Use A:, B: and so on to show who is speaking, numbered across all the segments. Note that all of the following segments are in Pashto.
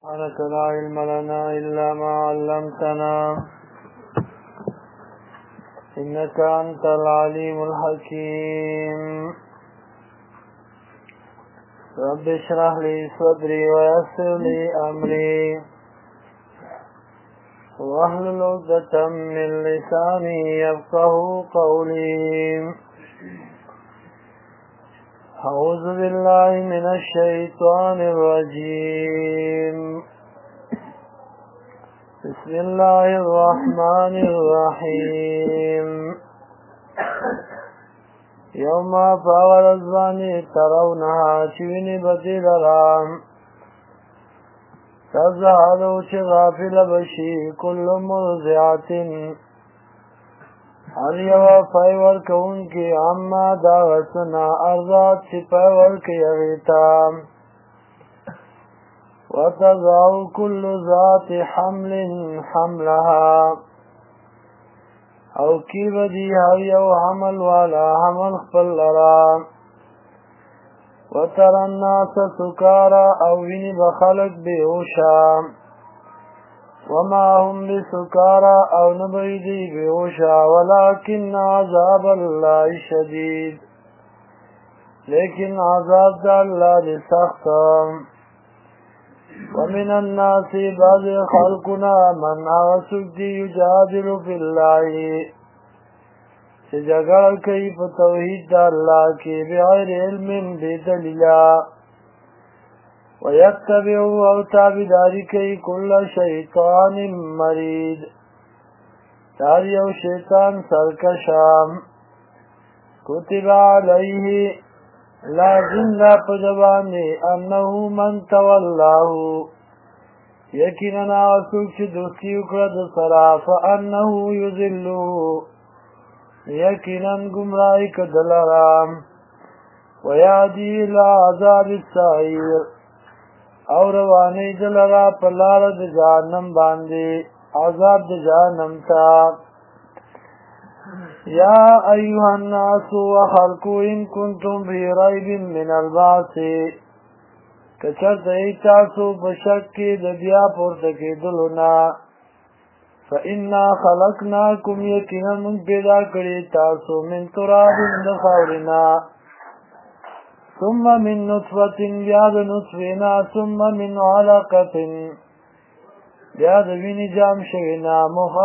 A: سبحانك لا علم لنا إلا ما علمتنا إنك أنت العليم الحكيم رب اشرح لي صدري ويسر لي أمري واحلل عقدة من لساني يفقه قولي أعوذ بالله من الشيطان الرجيم بسم الله الرحمن الرحيم يوم فورزاني ترونها شويني بدلرام تزهلوا شغافل بشي كل مرضعة هر یو فایور کون کی اما داغتنا ارزاد سپایور کی اغیتا وتضعو كل ذات حمل حملها او کی بدی هر یو حمل والا حمل خپل لرا وتر الناس سکارا او وینی بخلق بیوشا وما هم بسكارى او نبيدي بوشا ولكن عذاب الله شديد لكن عذاب الله لسخت ومن الناس بعض خلقنا من اغسق يجادل في الله سجغل كيف توحيد الله كي بغير علم بدليلا ويتبع او تابداری کئی کل شیطان مرید تاریو شیطان سرکشام کتب علیه لازم لا پجبانی انہو من تولاہو یقیننا اسوک چی دوستی اکرد سرا فانہو یذلو یقینا گمرائی کدلرام ویادی الى عذاب السعیر اور روانی دلرا پلار د جہنم باندې عذاب د جہنم تا یا ایها الناس وخلقوا ان کنتم فی ریب من البعث کچر تاسو بشک کې د بیا پورته کېدلو نه فإنا خلقناکم یقینا من پیدا کړی تاسو من تراب د خاورنا ثم من نطفة بیاد نطفینا ثم من علقة بیاد وینی جام شوینا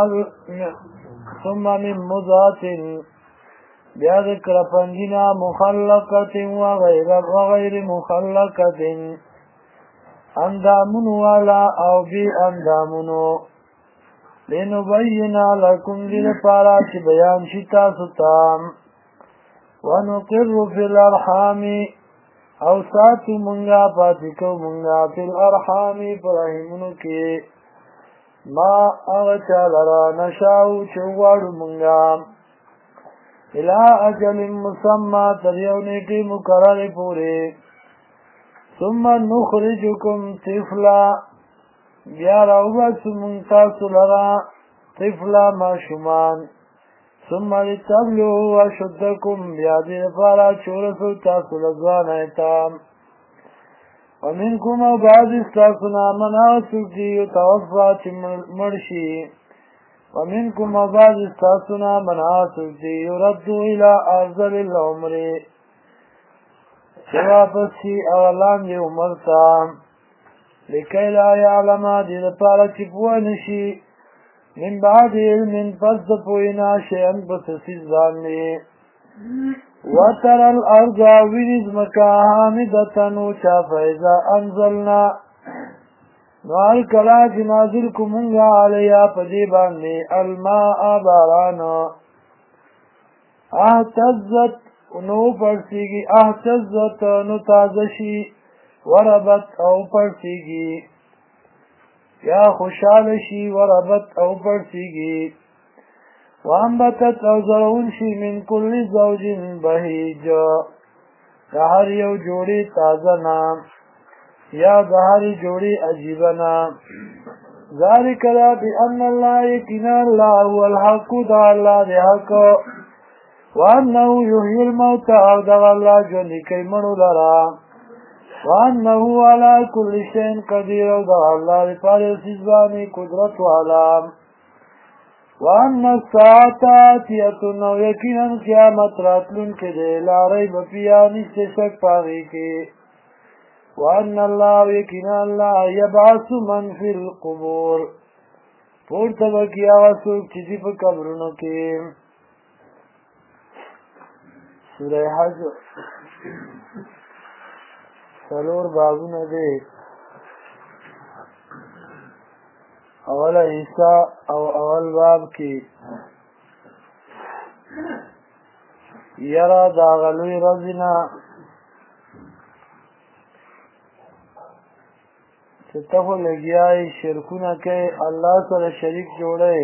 A: ثم من مضغة بیاد کرپنجینا مخلقة وغیر مخلقة اندامن والا او بی اندامنو لنبینا لکم دل پارا چی بیان شتا ستام ونقر فی الارحام او ساتو منگا پاتکو منگا فی الارحامی پرحیمونو کی ما اغچا لرا نشاو چوارو منگا الى اجل مسمى تریونی کی مقرر پوری ثم نخرجکم طفلا بیا راوبت منتاسو لرا طفلا ما شمان ثم لتبلغوا اشدكم بیادی فارا چورسو تاسو لزوان ایتام ومنکم او بعض استاسونا من آسوک دیو توفا چی مرشی ومنکم او بعض استاسونا من آسوک دیو ردو الى افضل العمر واپس شی اولان دی عمرتا لکی لا یعلما دی فارا چی پوانشی من بعد علم پس دپوینا شیئن بسسیز باننی وتر الارض وینز مکا حامدتنو چا فیضا انزلنا نوال کلا جنازل کمونگا علیا پدی باننی الماء بارانا احتزت نو پرسیگی احتزت نو تازشی وربت او پرسیگی یا خوشحال شي وربت او پرسیگی وانبتت او زرون شي من کل زوج بهیج دا هر یو جوڑی تازه نام یا دا هر جوڑی عجیب نام ذالک دا بأن اللہ یقینا اللہ هو الحق دا اللہ دی حق وانه یحیی الموتى او دا اللہ جوندی کئی منو لرا وانه على كل شيء قدير او دا الله لپاره سزبانی قدرت والا وان الساعة آتیة نو یقینا قیامت راتلون کے دے لا ریب فیہا نشتے شک پاغی کے وان اللہ یقینا اللہ یبعث من فی القبور پورته به کړي هغه څوک چې دي په قبرونو کې. سوره حج څلور بابونه دي. اوله حصہ او اول باب کې یره د هغه لوی ورځې نه چې ته خو لګیا یې شرکونه کوې الله سره شریک جوړی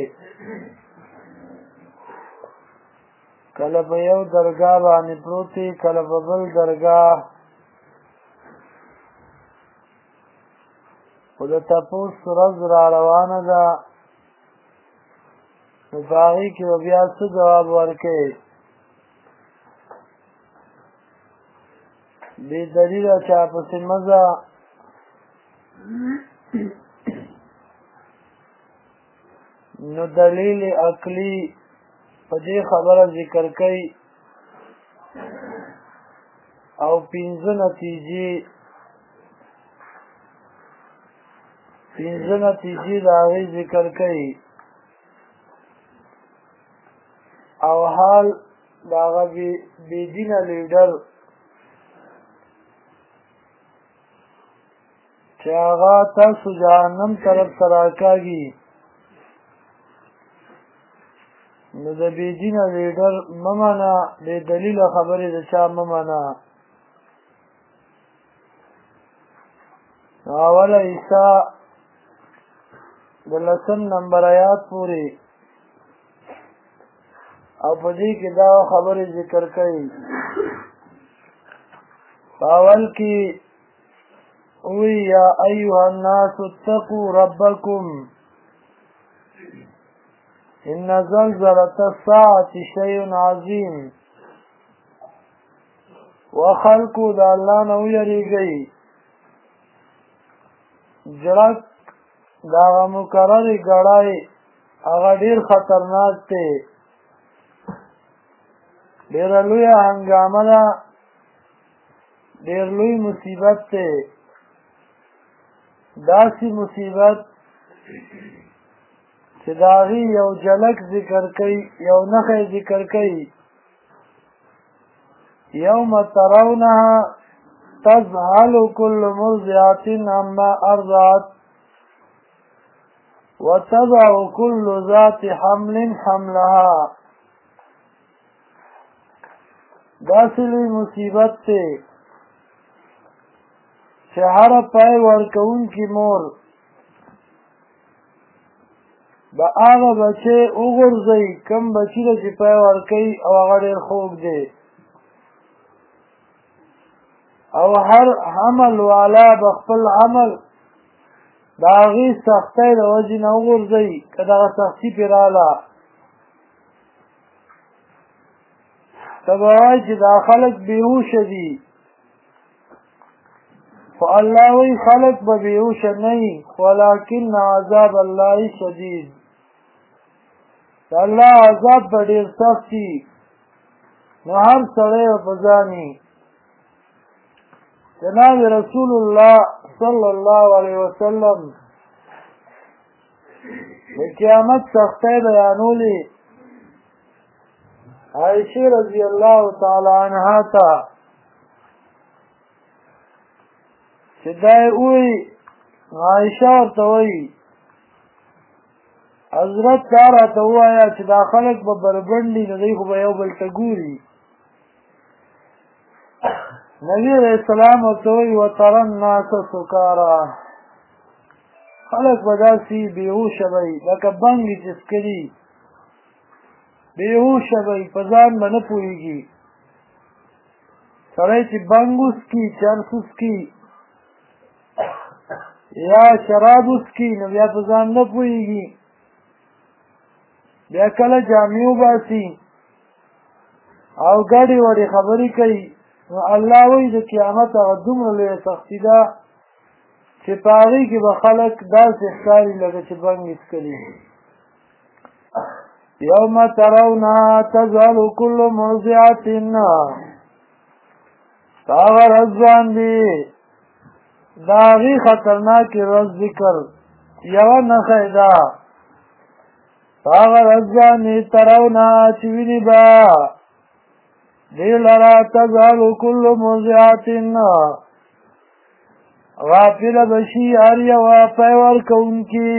A: کله په یو درګاه باندې پروت یې کله په بل درګاه خو د تپوس ورځ را روانه ده نو په هغې کې به بیا څه ځواب ورکوې بې دلیله چا پسې مه ځه نو دلیل عقلی په دې خبره ذکر کوي او پنځه نتیجې د هغې ذکر کوي او حال د هغه بېدینه لیډر چې هغه تاسو جهنم طرف ته راکاږي نو د بېدینه لیډر مه منه بې دلیله خبرې د چا مه منه. اوله حصه د 10 نمبر آیات پورې او په دې کې دا خبرې ذکر کوي. په اول کې وی یا ایها الناس اتقوا ربکم ان زلزلة الساعة شیء عظیم وخلقو د الله نه ویریږئ جړک د هغه مقررې ګړی هغه ډېر خطرناک دی ډېره لویه هنګامه ده ډېر لوی مصیبت دی داسې مصیبت چې د هغې یو جلک ذکر کوي یو نښی ذکر کوي یوم ترونها تذهل كل مرضعة عما أرضعت وتضع كل ذات حمل حملها داسې لوی مصیبت دی چې هره پای ورکوونکې مور به هغه بچی وغورځوي کوم بچي ته چې پای ورکوي او هغه ډېر خوږ دی او هر حمل والا به خپل حمل د هغې سختۍ د وجې نه وغورځوي که دغه سختي پرې راغله ته به وایي چې دا خلک بېهوشه دي خو الله وی خلق به بیهوشه نه وي ولکن عذاب الله شدید د الله عذاب به ډېر سخت وي نو هر سړی به په ځان وي. جناب رسول الله صلی الله علیه وسلم د قیامت سختۍ بیانولې عایشې رضی الله تعالی عنها ته چې دا یې ووایي عایشه ورته وایي حضرت دا راته ووایه چې دا خلک به بربنډي نو دوی خو به یو بل ته ګوري. نبي علیه السلام ورته وایي وترى الناس سکارا خلک به داسې بېهوشه به وي لکه بنګ چې څکلي بېهوشه به وي په ځان به نه پوهېږي. سړی چې بنګ وڅکي چرس وڅکي یا شراب وڅکي نو بیا په ځان نه پوهېږي بیا کله جامې وباسي او ګډې وډې خبرې کوي نو الله وایي د قیامت هغه دومره لویه سختي ده چې په هغې کې به خلک داسې ښکاري لکه چې بنګ څکلي. یوم ترونها تذهل کل مرضعة هغه ورځ باندې د هغې خطرناکې ورځ ذکر یوه نښه یې ده هغه ورځ باندې ترونها چې ویني به دې لره تذهل کل مرضعة غافله به شي هر یوه پی ورکوونکي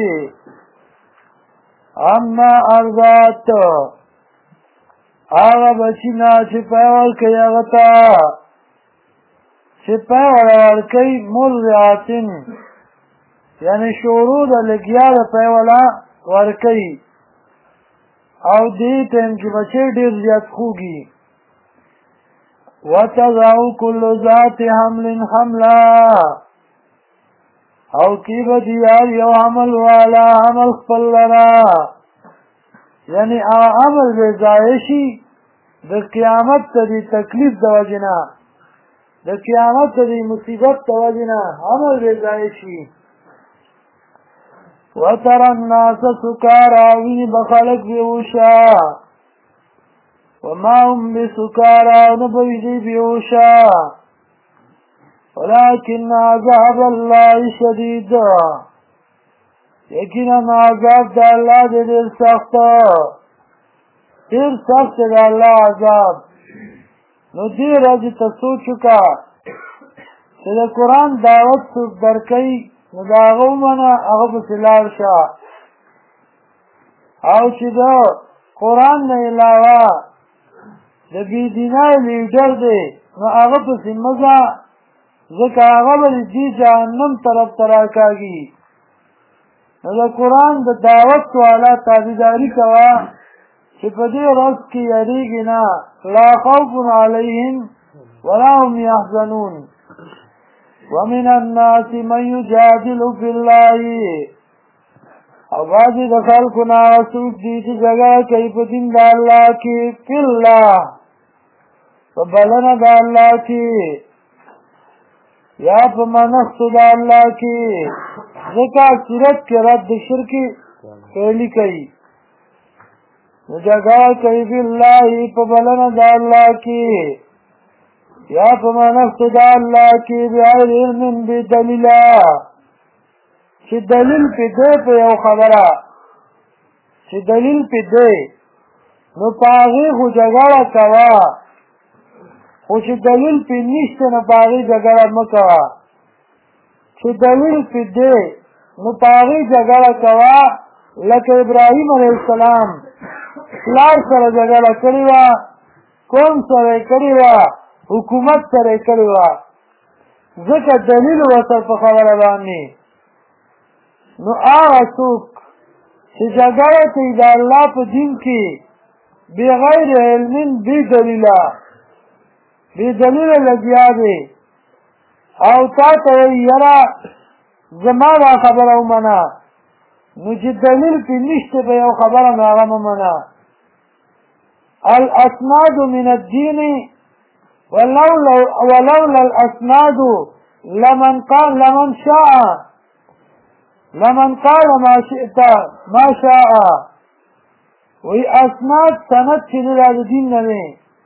A: اما ارضات هغه بچی نه چې پی ورکوي هغه ته چې پی ورکوي مرضعة یعنې شروع د لګیا د پی ولا ورکوي او دې ټایم کې بچی ډېر زیات خوږي. وتضع كل ذات حمل حملا او کی بدی یو عمل والا عمل خپل لرا یعنی عمل بے ضایشی د قیامت ته دی تکلیف د وجنا د قیامت ته دی مصیبت د وجنا عمل بے ضایشی. وترى الناس سکارا وی بخلق بیوشا وما هم بسکارا نبوی دی بیوشا ولكن عذاب الله شدید یقینا عذاب د الله ډېر سخت د الله عذاب. نو دې ورځې ته سوچ وکړه چې د قرآن دعوت څوک درکوي نو د هغه ومنه هغه پسې لاړ شه او چې د قرآن نه علاوه د بېدینۍ لیډر دی نو هغه پسې مه ځه ځکه هغه به دې جهنم طرف ته راکاږي. نو د قرآن د دعوت والا تابعداري کوه چې په دې ورځ کې یریږي نه لا خوف علیهم ولا هم یحزنون. ومن الناس من یجادل فی الله او بعضې د خلکو نه هغه څوک دي چې جګړه کوي په دین د الله کې فی الله په بلنه د الله کې یا په منښتو د الله کې ځکه صورت کې رد شرک فعلي کوي نو جګړه کوي فی الله په بلنه د الله کې یا په منښتو د الله کې بغیر علم بدلیله چې دلیل پې دی په یو خبره چې دلیل پې دی نو په هغې خو جګړه کوه خو چې دلیل پې نشته نو په هغې جګړه مه کوه چې دلیل پې دی نو په هغې جګړه کوه لکه ابراهیم علیه السلام پلار سره جګړه کړې وه قوم سره یې کړې وه حکومت سره یې کړې وه ځکه دلیل ورته په خبره باندې. نو هغه څوک چې جګړه کوي د الله په دین کې بغیر علم بدلیله لګیا دی او تا ته وایي یاره زما دا خبره ومنه نو چې دلیل پې نشته په یو خبره نو هغه مه منه. الاسناد من الدین ولولا الاسناد لمن قال ما شاء وی اسناد سند چې نه دا د دین نه دی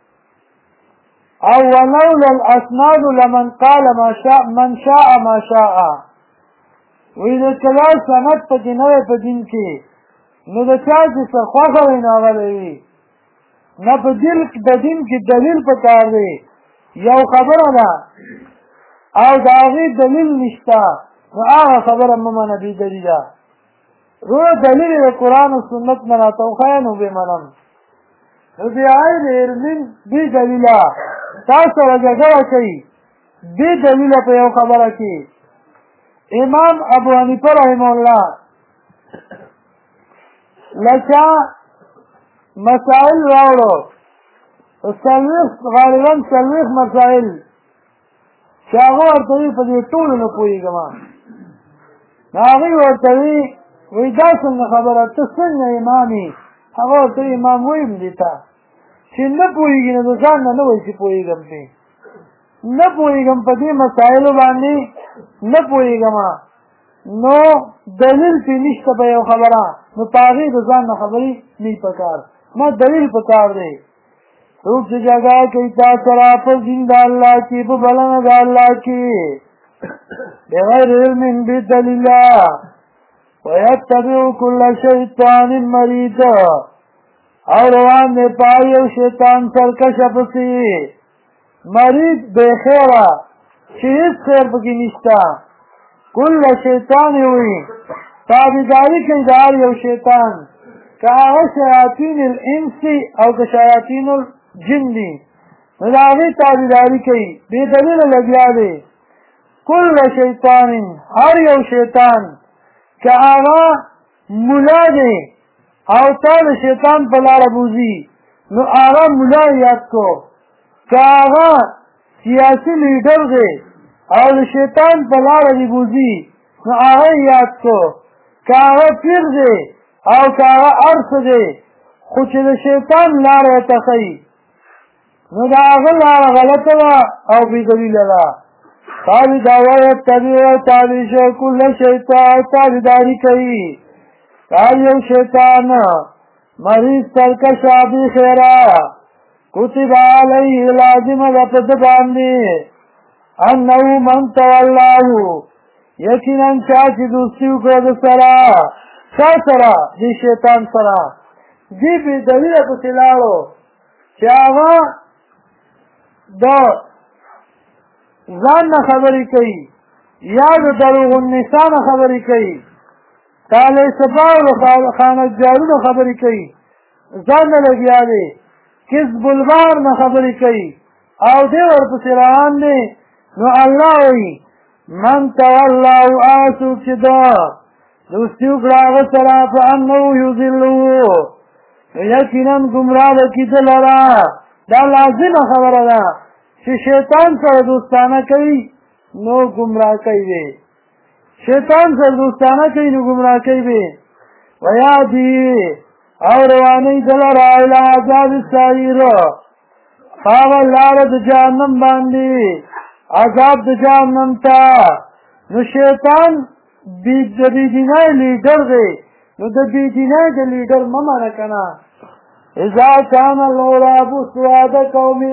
A: او ولولا الاسناد لمن قال من شاء ما شاء وی د چلا سند پکې نه وی په دین کې نو د چا چې څه خوښه وي نو هغه به وي نه په د دین کې دلیل پکار دی یو خبره ده او د هغې دلیل نشته نو هغه خبره مه منه بې دلیله روح دلیل د قرآن و سنت نه راته وښیه نو بې منم نو بغیر علم بې دلیله تا سره جګړه کوي بې دلیله په یو خبره کې. امام ابو حنیفه رحمه الله لچا مسائل راوړو غالبا 40 مسائل چې هغه ورته وي په دې ټولو نه پوهېږم نو هغوی ورته وي وایي دا څنګه خبره ته څنګه امام یې هغه ورته وي امام ویم دې ته چې نه پوهېږي نو د ځان نه نه وایي چې پوهېږم پرې نه پوهېږم په دې مسایلو باندې نه پوهېږم نو دلیل پې نشته په یو خبره نو په هغې د ځان نه خبرې نه پکار ما دلیل پکار دی څوک چې جګړه کوي تا سره په دین د الله کې په بلنه د الله کې بغیر علم بدلیل ويتبع كل شیطان مرید او روان دی په یو شیطان سرکشه پسې مرید بے خیره چې هېڅ خیر پکې نشته کل شیطان وي تابعداري کوي د هر یو شیطان که هغه شیاطین الانس او که شیاطین الجن دي نو د هغې تابعداري کوي بې دلیله لګیا دی کل شیطان هر یو شیطان که هغه ملا دی او تا د شیطان په لاره بوځي نو هغه ملا یاد کو که هغه سیاسي لیډر دی او د شیطان په لاره دی بوځي نو هغه یاد کو که هغه پیر دی او که هغه هر څه دی خو چې د شیطان لاره یې ته ښیي نو د هغه لاره غلطه ده او بې دلیله ده تابعداري یتبع تابع شو کل شیطان تابعداري کوي هر یو شیطان مریض سرکشه بې خیره کتب علیه لازمه ده په ده باندې انه من تولاه یقینا چا چې دوستي وکړه د سره چا سره دې شیطان سره دې بې دلیله پسې لاړو چې هغه د ځان نه خبرې کوي یا د دروغ النساء نه خبرې کوي طالع صفا او خانجارو نه خبرې کوي ځان نه لګیا دی کذب البار نه خبرې کوي او دې ورپسې روان دی نو الله وایي من تولاه هغه څوک چې ده دوستي وکړه هغه سره فانه یضله نو یقینا ګمراه به کړي ده لره دا لازمه خبره ده چې شیطان سره دوستانه کوي نو ګمراه کوي شیطان سره دوستانه کوي نو ګمراه کوي ویادي او رواني دلره الی عذاب السعیر هغه لاره د جهنم باندې عذاب د جهنم ته نو شیطان د بېدینۍ لیډر دی نو د بېدینۍ د لیډر مه منه که نه اذا کان الغراب سواد قوم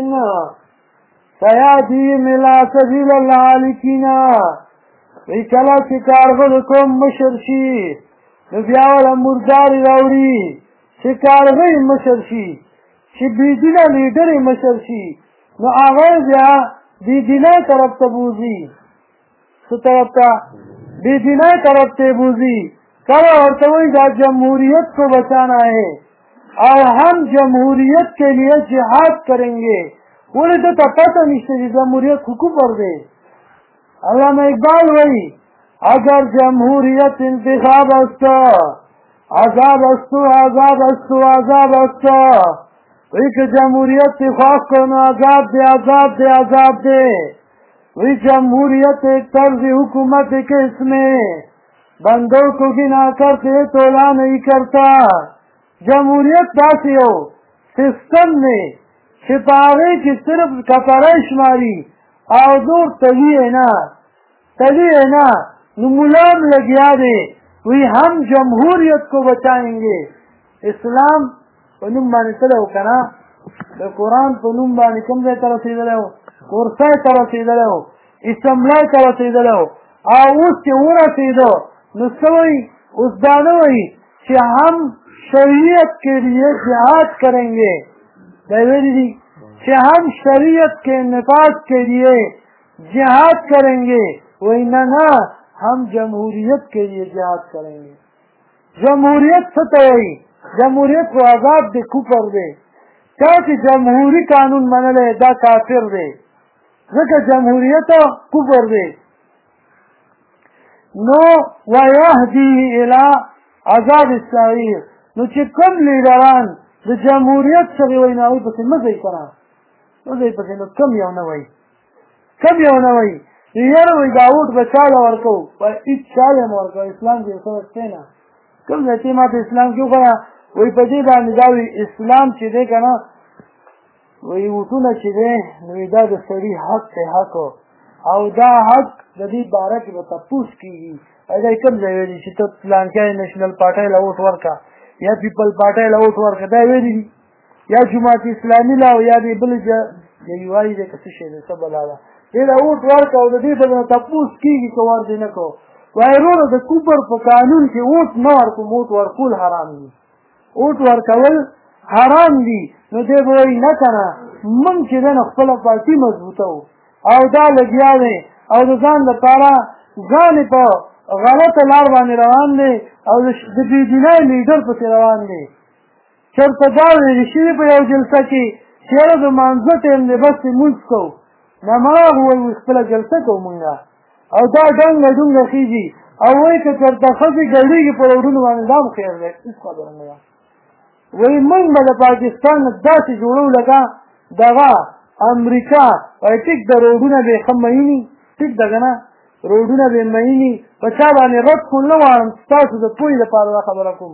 A: فیادیم الی سبیل الهالکین وی کله چې کارغه د قوم مشر شي نو بیا وله مردارې راوړي چې کارغه یې مشر شي چې بېدینه لیډر یې مشر شي نو هغه بیا بېدینۍ طرف ته بوځي څه طرف ته بېدینۍ طرف ته یې بوځي کله ورته وایي دا جمهوریت کو بچانا ہے اور ہم جمہوریت کے لیے جہاد کریں گے بولے تو پتہ نہیں جمہوریت حکم پر دے علامہ اقبال وہی اگر جمہوریت انتخاب استا عذاب استو عذاب استو عذاب استا وہی کہ جمہوریت سے خواہ کرنا عذاب دے عذاب دے عذاب دے وہی جمہوریت ایک طرز حکومت ہے کہ اس میں بندوں کو گنا کرتے تولا نہیں کرتا جمہوریت داسې یو سیستم دی چې په هغې کې صرف کپړی شماري او نور تلي یې نه نو ملا هم لګیا دی وی هم جمهوریت کو بچائیں گے اسلام په نوم باندې تللی و که نه د قرآن په نوم باندې کوم ځای ته رسېدلی و کورسۍ ته رسېدلی و اسمبلی ته رسېدلی و او اوس چې ورسېده نو څه وایي اوس دا نه وایي چې هم شریعت کے لیے جہاد کریں گے کہ ہم شریعت کے نفاذ کے لیے جہاد کریں گے وہی نہ ہم جمہوریت کے لیے جہاد کریں گے جمہوریت سے جمہوریت کو آزاد دے کفر دے کہ جمہوری قانون من لے دا کافر دے جمہوریت کفر دے نو ویہدی الی عذاب السعیر نو چې کوم لیډران د جمهوریت سره وایي نو هغوی پسې مه ځئ که نه مه ځئ پسې نو کم یو نه وایي یاره وایي دا ووټ به چا له ورکوو هېڅ چا له مه ورکوه اسلام کې یو څه شته نه کوم ځای چې ما په اسلام کې وښیه وایي په دې باندې دا وایي اسلام چې دی که نه وایي وټونه چې دی نو دا د سړي حق دی حق او دا حق د دې باره کې به تپوس کېږي دی کوم ځای ویلي چې ته پلانکی نېشنل پارټۍ له ووټ ورکړه یا پیپل پارټۍ له ووټ ورکړه دا ویلي دي یا جماعت اسلامي له او یا دې بل یې وایي دی که څه شی دی څه بلا ده دې له ووټ ورکړه او د دې به نه تپوس کېږي که ور دې نه کوو وایي وروره د کوپر په قانون کې ووټ نه ورکوم ووټ ورکول حرام دي ووټ ورکول حرام دي نو دی به وایي نه که نه موږ چې دی نو خپله پارټي مضبوطه او دا لګیا دی او د ځان لپاره ځان یې په غلطه لار باندې روان دی او د بېدینۍ لیډر پسې روان دی چېرته دا ویلي شوي په یو جلسه کې چې یاره د مانځه ټایم دی بس یې لمونځ کوو نماغ وایي خپله جلسه کوو مونږ او دا ډنګه ډونګه خېږي او وایي که چېرته ښځې ګډېږي په روډونو باندې دا هم خیر دی هېڅ خبره نه ده وایي موږ به د پاکستان داسې جوړو لکه دغه امریکا وایي ټیک د روډونه به یې ښه میني ټیک ده که نه روډونه به یې میني په چا باندې رد کول نه غواړم ستاسو د پوهې لپاره دا خبره کوم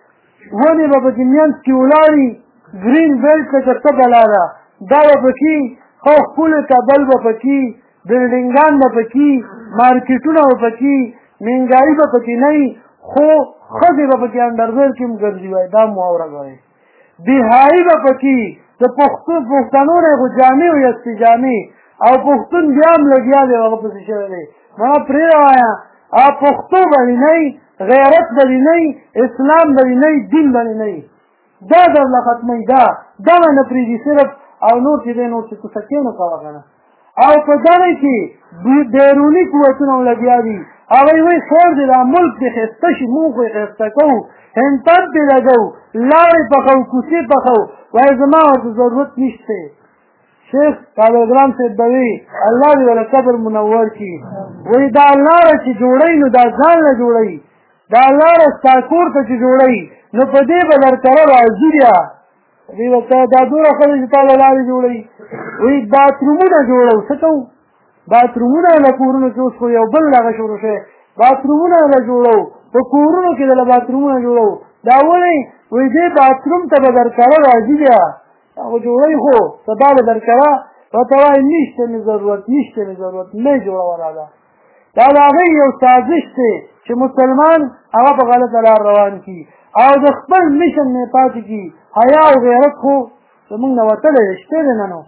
A: ونې به پکې منځ کې ولاړي ګرین بیلټ لکه څه بلا ده دا به پکې ښه ښکلې کابل به پکې بلډینګان به پکې مارکېټونه به پکې مهنګایي به پکې نه وي خو ښځې به پکې انډرویر کې هم ګرځي وایي دا مو اورګ وایي بهایي به پکې د پښتنو نه خو جامې وي استې جامې او پښتون بیا هم لګیا دی هغه پسې شوی دی ما پرې وایه پښتو به دې نه غیرت به دې نه اسلام به دې نه دین به دې نه دا درله ختموي دغه نه پرېږدي صرف او نور چې دی نور چې ته سکې نه کوه که نه او په دغه کې بیروني قوتونه هم لګیا دي هغوی وایي خیر دی دا ملک دې ښایسته شي موږ خو یې ښایسته کوو هنټر دې لګوو لاړې پخوو کوڅې پخوو وایي زما ورته ضرورت نشته شیخ کالوګرام صاحب به وي الله دې وله قبر منور کړي وایي دا لاره چې جوړوي نو دا ځان له جوړوي دا لاره ستا کور ته چې جوړوي نو په دې به درکره راځي بیا دې ورته دا دومره ښه دی چې تا له لارې جوړوي وایي باترومونه جوړو څه کوو باترومونه له کورونو کې اوس خو یو بل هغه شروع شوی باترومونه له جوړو په کورونو کې دله باترومونه جوړو دا ولې وایي دې باتروم ته به درکره راځي بیا هغه جوړوي خو سبا به درکره ورته وایي نشته مې ضرورت نشته مې ضرورت نه یې جوړوله ده دا د هغې یو سازش دی چې مسلمان هغه په غلطه لار روان کړي او د خپل میشن نه پاتې کړي حیا او غیرت خو زمونږ نه وتلی دی شته دی نه نو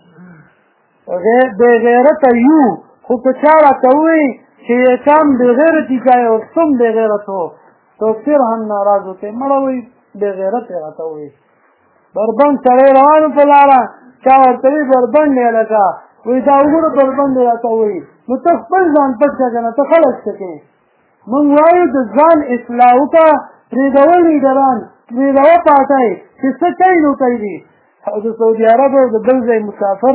A: بې غیرته یو خو که چا راته ووایي چې یکم بې غیرتي کوي او تم بې غیرت ہو تو پھر هم ناراض ہوتے مړه وایي بې غیرت یې راته ووایي بربند سړی روان په لاره چا ورته وایي بربند دی هلکه وایي دا وګوره بربند یې راته وایي نو ته خپل ځان پټ کړه که نه ته خلک څه کوې موږ وایو د ځان اصلاح وکړه پرېږدوه لیډران پرېږدوه پاټۍ چې څه کوي نو کوي دي او د سعودي عرب او د بل ځای مسافر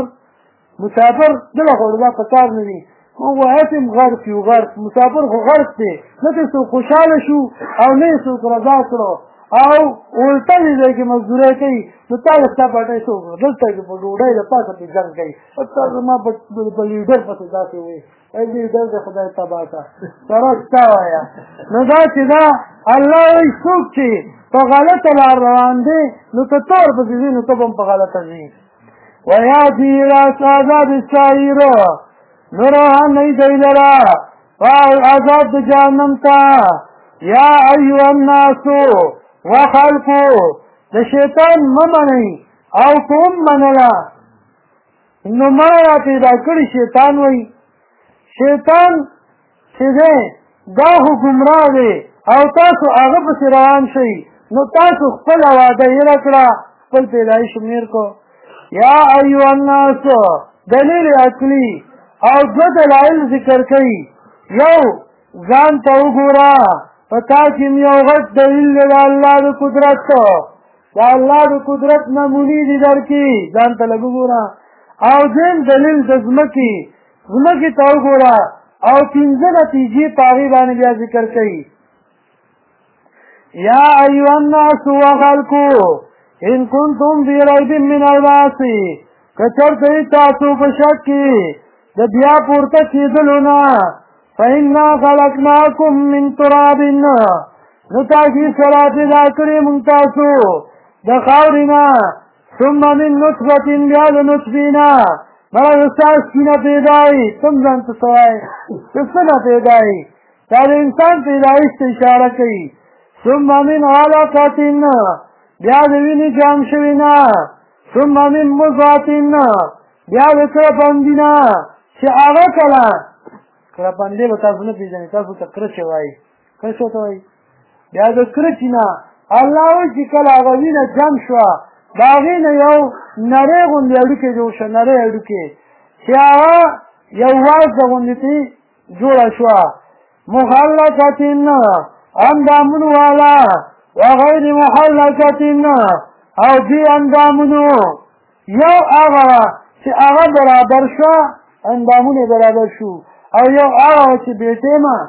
A: دله خو دا په کار نه دي موږ وایو چې غرق یو غرق مسافر خو غرق دی نه ترې څوک خوشحاله شو او نه یې څوک رضا کړو او الټه دې ځای کې مزدورۍ کوي نو تا له ستا پټۍ څه وکړه دلته کې په ډوډۍ د پاسه پې جنګ کوي تا زما په لیډر پسې داسې وایي لیډر د خدای تباه کړه سره ستا وایه نو دا چې دا الله وایي څوک چې په غلطه لار روان دی نو ته تور پسې ځي نو ته به هم په غلطه ځي ویاتي الى عذاب السعیر نو روانوي دی لره عذاب د جهنم ته یا ایها الناسو وخلقو د شیطان مه منئ او که هم منله نو ما را پیدا کړي شیطان وایي شیطان چې دی دا خو ګمراه دی او تاسو هغه پسې روان شئ نو تاسو خپله واده هیره کړه خپل پیدایش میر کو یا ایها الناس دلیل عقلي او دوه دلایل ذکر کوي یو ځان ته وګوره په تا کې یو غټ دلیل دی د الله د قدرت د الله د قدرت نمونې دي درکړي ځان ته لږ وګوره او دویم دلیل د ځمکې ته وګوره او پنځه نتیجې په هغې باندې بیا ذکر کوي یا ایها الناس وخلقو ان کنتم فی ریب من البعث که چېرته یې تاسو په شک کې د بیا پورته کېدلو نه فإنا خلقناکم من تراب نو تاسې سره پیدا کړې موږ تاسو د خاورې نه ثم من نطفة بیا د نطفینا مرد ساس کینا پیدائی تم ځان ته سوای څه پیدائی دا د انسان پیدایش ته اشاره کوي ثم من علقة بیا د وینې جام شوي نه ثم من مضغة بیا د کرپندي نه چې هغه کله کرپندې به تاسو نه پېژنئ تاسو ته کرچې وایي کرچ ورته وایي بیا د کرچې نه الله وایي چې کله هغه وینه جم شوه د هغې نه یو نرۍ غوندې هډوکې جوړ شوه نرۍ هډوکې چې هغه یو وازده غوندې ترې جوړه شوه محلقة اندامونو والا وغیر محلقة او بی اندامونو یو هغه چې هغه برابر شو اندامونه برابر شو او یو هغه چې بېټیمه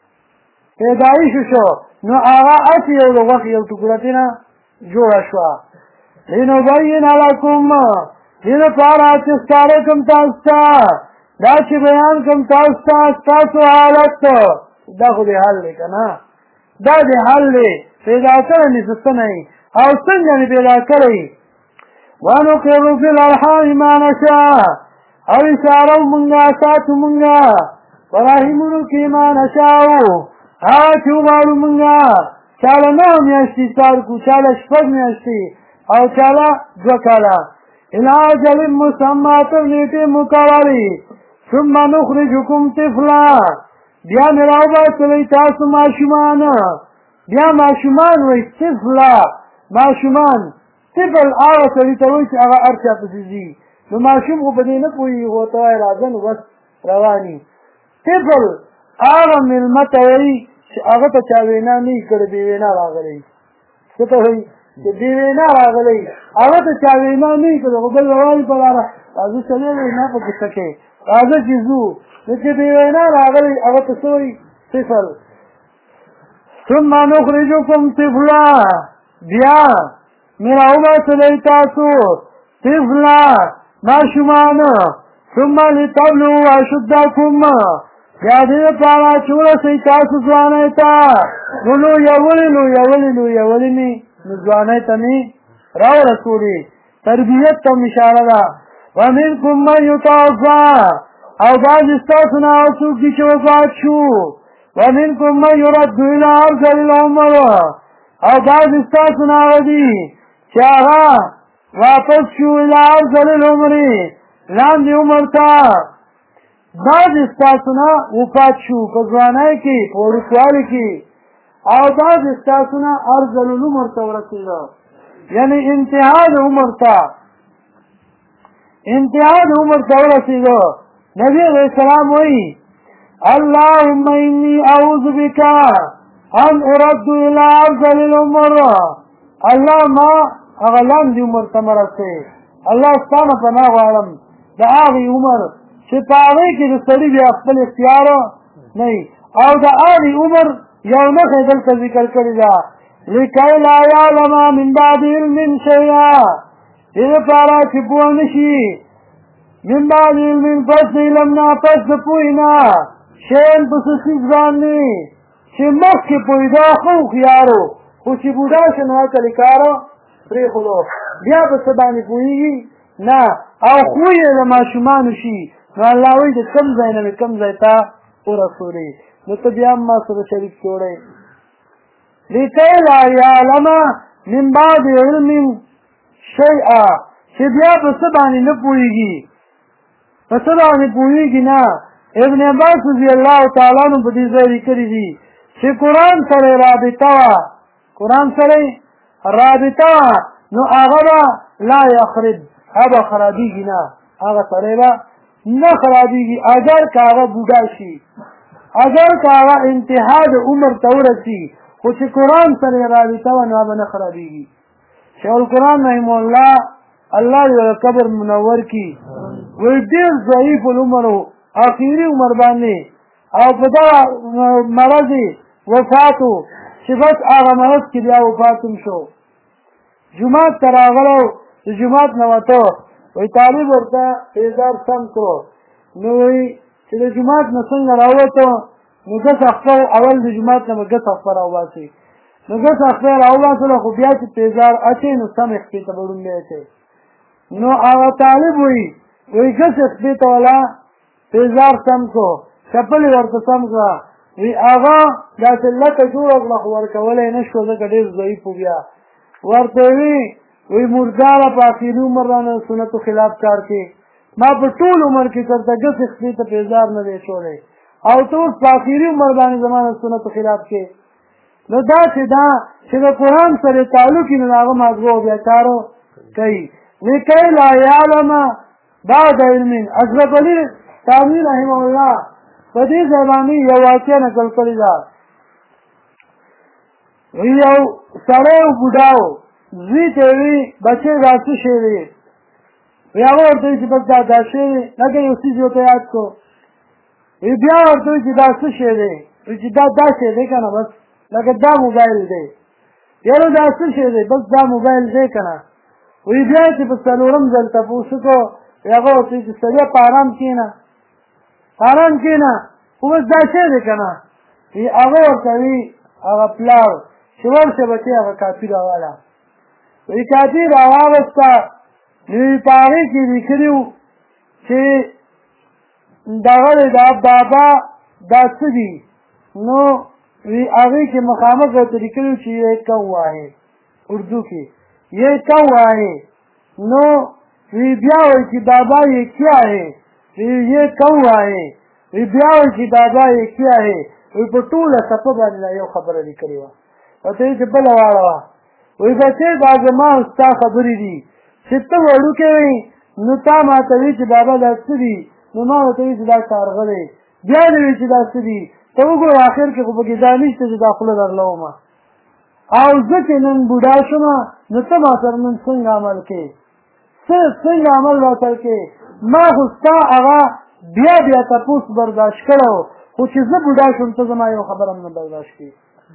A: پیدایش شو نو هغه هسې یو د غوښې یو ټوکړه ترېنه جوړه شوه لنبین لکم دې دپاره چې ښکاره کړم تاسو ته دا چې بیان کړم تاسو ته ستاسو حالت دا خو دې حل دی که نه دا دې حل دی پیدا کړی مې څه نه او څنګه مې پیدا کړی ونقر فی الارحام ما نشاء او اشاره مونږه ساتو مونږه په رحمونو کې ما نشاء هغه چې وغواړو مونږه چاله 9 میاشتې کار کړو چاله 6 میاشتې او چاله 2 کاله الی اجل مسمى تر نیټې مقررې ثم نخرجکم طفلا بیا مې راوباسئ تاسو ماشومان بیا ماشومان وایي طفلا ماشومان طفل هغه سړي ته وایي چې هغه هر چا پسې ځي نو ماشوم خو په دې نه پوهېږي خو ورته وایي راځه نو بس رواني طفل هغه مېلمه ته وایي چې هغه ته چا وینا نه وي کړې بې وینا راغلی څه ته وایي چې بې وینا راغلی هغه ته چا وینا نه وي کړې خو بل به وایي په لاره راځه چلې وینا په کیسه کې راځه چې ځو نو چې بې وینا راغلی هغه ته څه وایي طفل ثم نخرجکم طفلا بیا مې راوباسئ تاسو طفلا ماشومان ثم لتبلغوا اشدکم بیا دې دپاره چې ورسئ تاسو ځوانۍ ته نو لویه ولې مې نو ځوانۍ ته مې راورسولې تربیت ته اشاره ده ومنکم من یتوفی او بعض ستاسو نه هغه څوک دي چې وفات شو ومنکم من یرد الی ارذل العمر او بعض ستاسو نه هغه دي چې هغه واپس شو الی ارذل العمر لاندې عمر ته بعض ستاسو نه وفات شو په ځوانۍ کې په وړوکوالي کې او بعض ستاسو نه ارذل العمر ته ورسېده یعنې انتها د عمر ته ورسېده نبی علیہ السلام وایي اللهم انی اعوذ بک ان ارد الى ارذل العمر الله ما هغه لاندې عمر ته مه رسوې الله ستا نه پناه غواړم د هغې عمر چې په هغې کې د سړي بیا خپل اختیار نه وي او د هغې عمر یو نښه دلته ذکر کړې ده لکی لا یعلم من بعد علم شیئا دې دپاره چې پوه نه شي من بعد علم پس د علم نه پس د پوهې نه شیئن په څه څیز باندې چې مخکې پوهېده ښه هوښیارو خو چې بوډا شو نو هلته د کاره پرېښودو بیا په څه باندې پوهېږي نه او خو یې د ماشومانو شي نو الله وایي د کوم ځای نه مې کوم ځای ته ورسولې نو ته بیا هم ما سره شریک جوړی لکی لا یعلم من بعد علم شیئا چې بیا په څه باندې نه پوهېږي په څه باندې پوهېږي نه ابن عباس رضی الله تعالی عنه په دې ځای لیکلي دي چې قرآن سره رابطه وه قرآن سره رابطه وه نو هغه به لا یخرب هغه به خرابېږي نه هغه سړی به نه خرابېږي اگر که هغه بوډا شي اگر که هغه انتها د عمر ته ورسي خو چې قرآن سره رابطه وه نو هغه به نه خرابېږي شیخ القرآن رحمه الله الله دې قبر منور کړي وایي ډېر ضعیف العمر و اخري عمر باندې او په دغه مرض وفات و چې بس هغه مرض کې بیا وفات هم شو جومات ته راغلی د جومات نه وته وایي طالب ورته تیزاب سم کړو نو وایي چې د جومات نه څنګه راووته نو ګس اخته اول د جومات نه به ګس اخته راوباسي نو ګس اخته راوباسله خو بیا چې تیزار اچوي نو سم خپې ته به ړوندی اچوي نو هغه طالب وی ګس خپې ته ولا پیزار سم کو چپلې ورته سم کړه وی هغه داسې لکه جوړه کړه خو ورکولی نه شو ځکه ډېر ضعیف و بیا ورته وی مرداره په اخري عمر رانه سنتو خلاف کار کې ما په ټول عمر کې درته ګسې خپې ته پیزار نه دی شولی او ته اوس په اخري عمر باندې زما د سنتو خلاف کې نو داسې ده چې د قرآن سره تعلق وي نو د هغه مازغو بیا کارو کوي لکۍ لا یعلم بعد علم اشرف علي تانوي رحمه الله په دې ځای باندې یو واقعه نقل کړې ده یو سړی و بوډا و زوی ته وي بچې دا څه شی دی وی هغه ورته وایي چې بس دا شی دی لکه یو څیز ورته یاد کړو وی بیا ورته وایي چې دا څه شی دی وایي چې دا شی دی که نه بس لکه دا موبایل دی یاره دا څه شی دی بس دا موبایل دی که نه وی بیا چې په څلورم ځل تپوس وکړو هغه ورته وایي چې سړیه په ارام کښېنه ارام کښېنه خو بس دا شی دی که نه وی هغه ورته وي هغه پلار چې ورشه بچې هغه کاپي راواله وی کاپي راواغسته نو په هغې کې لیکلي وو چې دغه دی دا بابا دا څه دي نو وی هغې کې مخامخ ورته لیکلي وو چې یې کم وایې اردو کې یې کم وایې نو وی بیا وایي چې بابا یې کیا ہے وی یې کم وایې وی بیا وایي چې بابا یې کیا ہے وی په ټوله څپه باندې یو خبره لیکلې وه ورته وایي چې بله واړوه وی بچې دا زما ستا خبرې دي چې ته وړوکی وې نو تا ما ته وایي چې بابا دا څه دي نو ما ورته وایي چې دا کارغه دی بیا دې وایي چې دا څه دي ته وګوره اخر کې خو پکې دا نشته چې دا خوله درله ومه او زه چې نن بوډا شومه نو ته ما سره نن څنګه عمل کوې څنګه عمل را سره کوې ما خو ستا هغه بیا تپوس برداشت کړی و خو چې زه بوډا شوم ته زما یو خبره هم نه برداشت کړي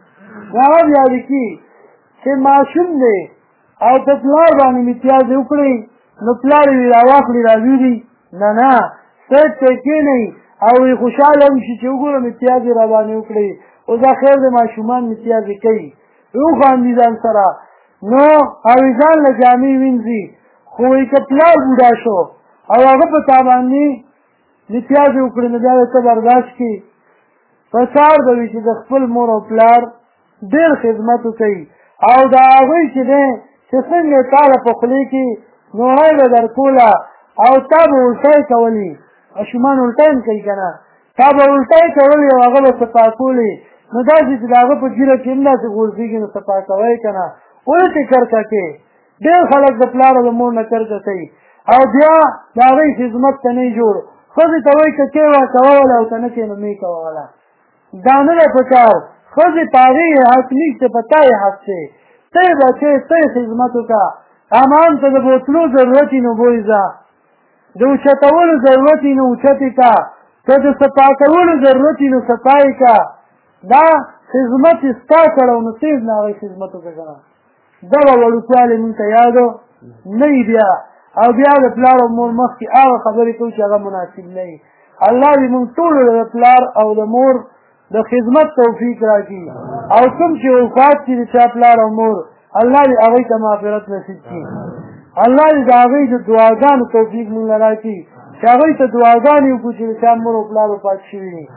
A: هغه بیا لیکي چې ماشوم دی او په پلار باندې امتیازې وکړئ نو پلار یې راواخلي راویري نه سیټ ته کښېنئ او یې خوشحاله وشي چې وګورم امتیازې راباندې وکړئ اوس دا خیر دی ماشومان امتیازې کوي وخاندي ځان سره نو هغوی ځان له جامې وینځي خو وایي که پلار بوډا شو او هغه په تا باندې امتیازې وکړي نو بیا ته برداشت کړي پکار به وي چې د خپل مور او پلار ډېر خدمت وکړي او د هغوی چې دی چې څنګه تا له په خولې کې نوړی به درکوله او تا به الټی کولي ماشومان الټی هم کوي که نه تا به الټی کولې او هغه به صفا کولې نو داسې چې د هغه په ږیره کې هم داسې غورځېږي نو صفا کوی که نه ولې چې کرکه کې ډېر خلک د پلار او د مور نه کرکه کوي او بیا د هغوی خدمت ته نه جوړ ښځې ته وایي که کې وه کوله او که نه کې نو مې کوله دا نه ده پکار ښځې په هغې یې حق نشته په تا یې حق دی ته یې بچې ته یې خدمت وکړه امان ته د بوتلو ضرورت وي نو بویځه د اوچتولو ضرورت وي نو اوچتې که که د صفا کولو ضرورت وي نو صفا یې که دا خدمت یې ستا کړی نو ته یې د هغې خدمت وکړه که نه دغه وړوکوالی مونږ ته یادو نه وي بیا او بیا د پلار او مور مخکې هغه خبرې کوو چې هغه مناسب نه وي الله دې مونږ ټولو د پلار او د مور د خدمت توفیق راکړي او کوم چې وفات شي د چا پلار او مور الله دې هغوی ته مغفرت نصیب کړي الله دې د هغوی د دعاګانو توفیق مونږ له راکړي چې هغوی ته دعاګانې وکړو چې د چا مور او پلار وفات شوي دي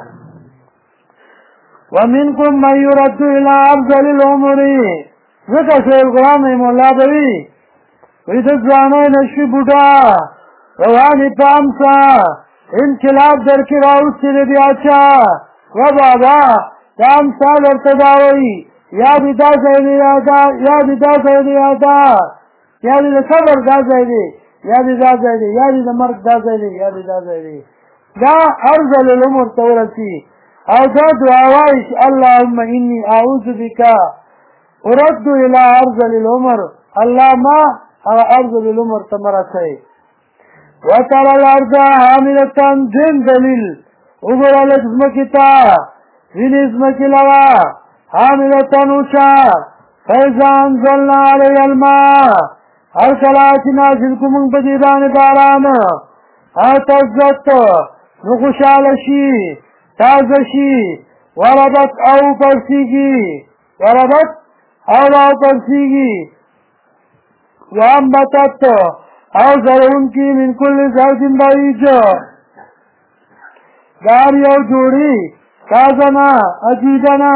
A: ومنکم من یرد الی ارذل العمر ځکه شیخ القرآن رحمه الله به وي وایي د ځوانۍ نه شي بوډا روانې پام شه انقلاب در کې راوستې دی بیا چا و بابا دا امثال ورته دا وایي یا دې دا ځای دی یاده یا دې دا ځای دی یاده یا دې د صبر دا ځای دی یا دې دا ځای دی یا دې د مرګ دا ځای دی یا دې دا ځای دی دا ارذل العمر ته ورسي او دا دعا وایي چې اللهم انی اعوذ بک ارد الى ارذل العمر الله ما ارذل العمر ته مرسئ وترى الارض حاملة دین دلیل وګوره لږ ځمکې ته وینې ځمکې لره حاملة اوچا فاذا انزلنا علیها الماء هر کله چې نازل کړو موږ په دې باندې باران اهتزت نو خوشحاله شي تازه شي وربت او پرسیږي وربت او پرسیږي وانبتت او زرون کی من کل زوج بعید دار یو جوڑی تازنا عجیبنا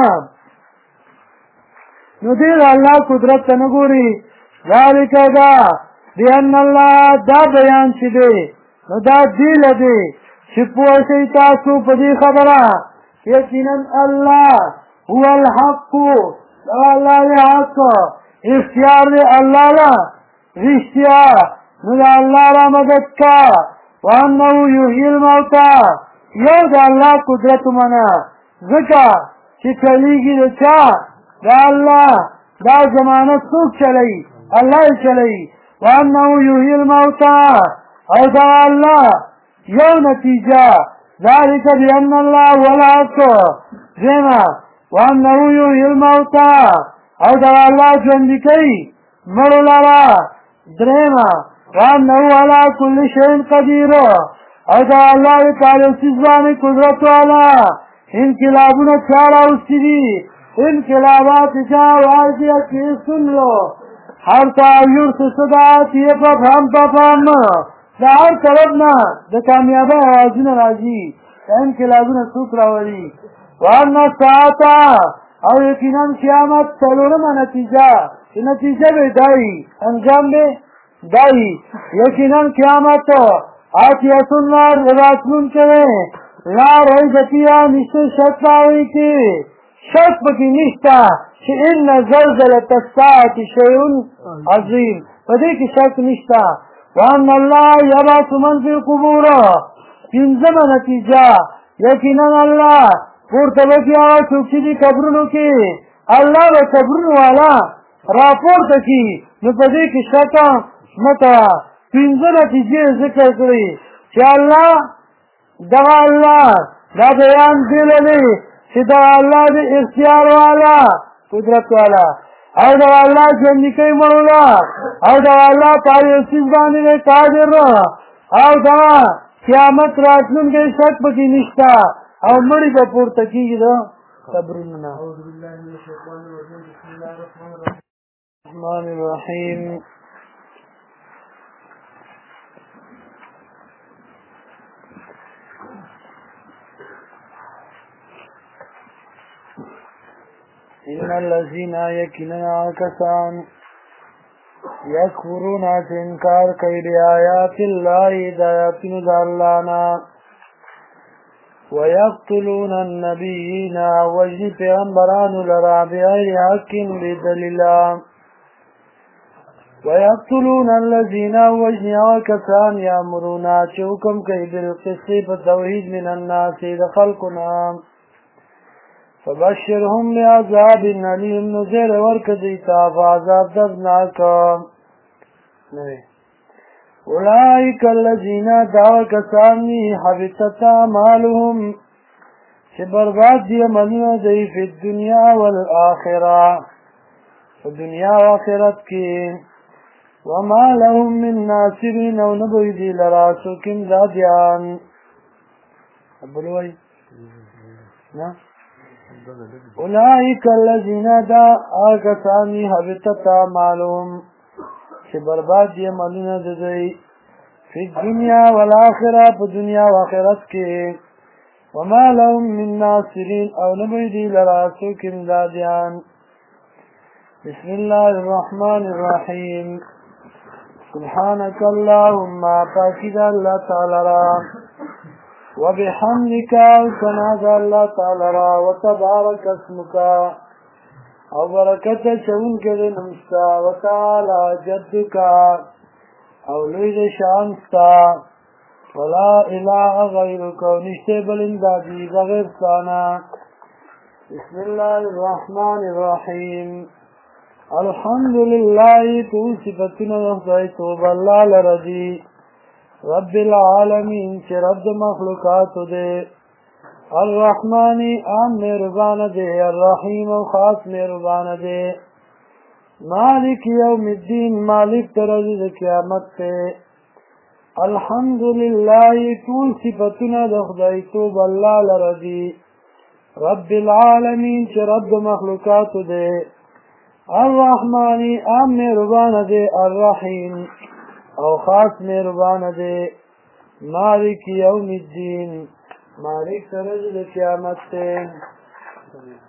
A: نو دیر اللہ قدرت تنگوری ذالک دا بیان اللہ دا بیان چی دے نو دا دیل دے شپو شیطاسو پدی خبرہ یقیناً اللہ هو الحق اللہ دے حق اختیار دے اللہ لا رشتیا نو دا اللہ را مدد کا وانہو یحیی الموتا یو دا اللہ قدرت منا ذکا چی کلیگی دا چا دا اللہ دا زمانت سوک چلی اللہ چلی وانہو یحیی الموتا او دا اللہ یو نتیجہ ذالک بأن اللہ والحق دینا وانہو یحیی الموتا او دا اللہ جوندکی مرو لارا درینا وانہو علا کل شئین قدیر او دا اللہ تعالی سزبانی قدرت والا انقلابون چارا اسیدی انقلابات جاوازی اکی سن لو ہر تعیر سے صداعت یہ پفہم دا ہر طرفنا دا کامیابہ آوازون راجی دا انقلابون سوک راولی وارنا ساعتا او یقیناً قیامت تلورما نتیجہ بے دائی انجام بے دائی یقیناً قیامت آتیتن لار راتلون کریں لا رئی جتیا نشتے شک پاوئی کی شک بکی نشتا چی ان زلزلت الساعت شیعن عظیم پدے کی شک نشتا وان اللہ یبعث من فی القبور تنظم نتیجہ یقیناً اللہ پورتبکی آوہ چوکچی دی قبرنو کی اللہ و قبرنو والا راپورت کی نو پدے کی شکا متا تنظم نتیجہ ذکر کری چی اللہ دغا اللہ دا بیان دل لی چی دغا اللہ دی اختیار والا قدرت والا او دغا اللہ جنکی مولا او دغا اللہ پاری اسیز بانی دے قادر او دغا قیامت راتلون کے شک بکی نشتا او مڑی با پورتکی گی دا صبرنا اعوذ باللہ من الشیطان الرجیم بسم اللہ الرحمن الرحیم ان الذين يكنون كسان يكفرون انكار كيد آيات الله هدايتنا دالانا ويقتلون النبيين وجه پیغمبران لرا بغير حق بدليل ويقتلون الذين وجه كسان يأمرون چوكم كي بالقسط بالتوحيد من الناس دخلقنا فبشرهم بعذاب علیم نزیر ورک دیتا فعذاب دردناک اولئک الذین دعوا کسانی حبطت اعمالهم چه برباد دی عملنا دی فی الدنیا والآخرہ دنیا و آخرت کی وما لهم من ناصرین او نبوی دی لراسو کم دادیان ابلوی نا اولئک الذین دا آکسانی حبطت اعمالهم چه برباد دی عملنا دی فی الدنیا والآخرہ پا دنیا و آخرت کے وما لهم من ناصرین او نبوی دی لراسو کم دادیان بسم اللہ الرحمن الرحیم سبحانک اللہم پاکید اللہ تعالی را وبحمدك وسناد الله تعالى را وتبارك اسمك او بركت شونك لنمستا وتعالى جدك او لوید شانستا ولا اله غيرك ونشتي بلندادي بغير سانا بسم الله الرحمن الرحيم الحمد لله توصفتنا وحضيتو بالله لرضي رب العالمین چه رب مخلوقات دے الرحمن عام مہربان دے الرحیم و خاص مہربان دے مالک یوم الدین مالک ترجد قیامت تے الحمدللہ طول صفتنا دخدائیتو باللہ لرضی رب العالمین چه رب مخلوقات دے الرحمن عام مہربان دے الرحیم او خاص مهربان دی مالک یوم الدین مالک سره د قیامت ته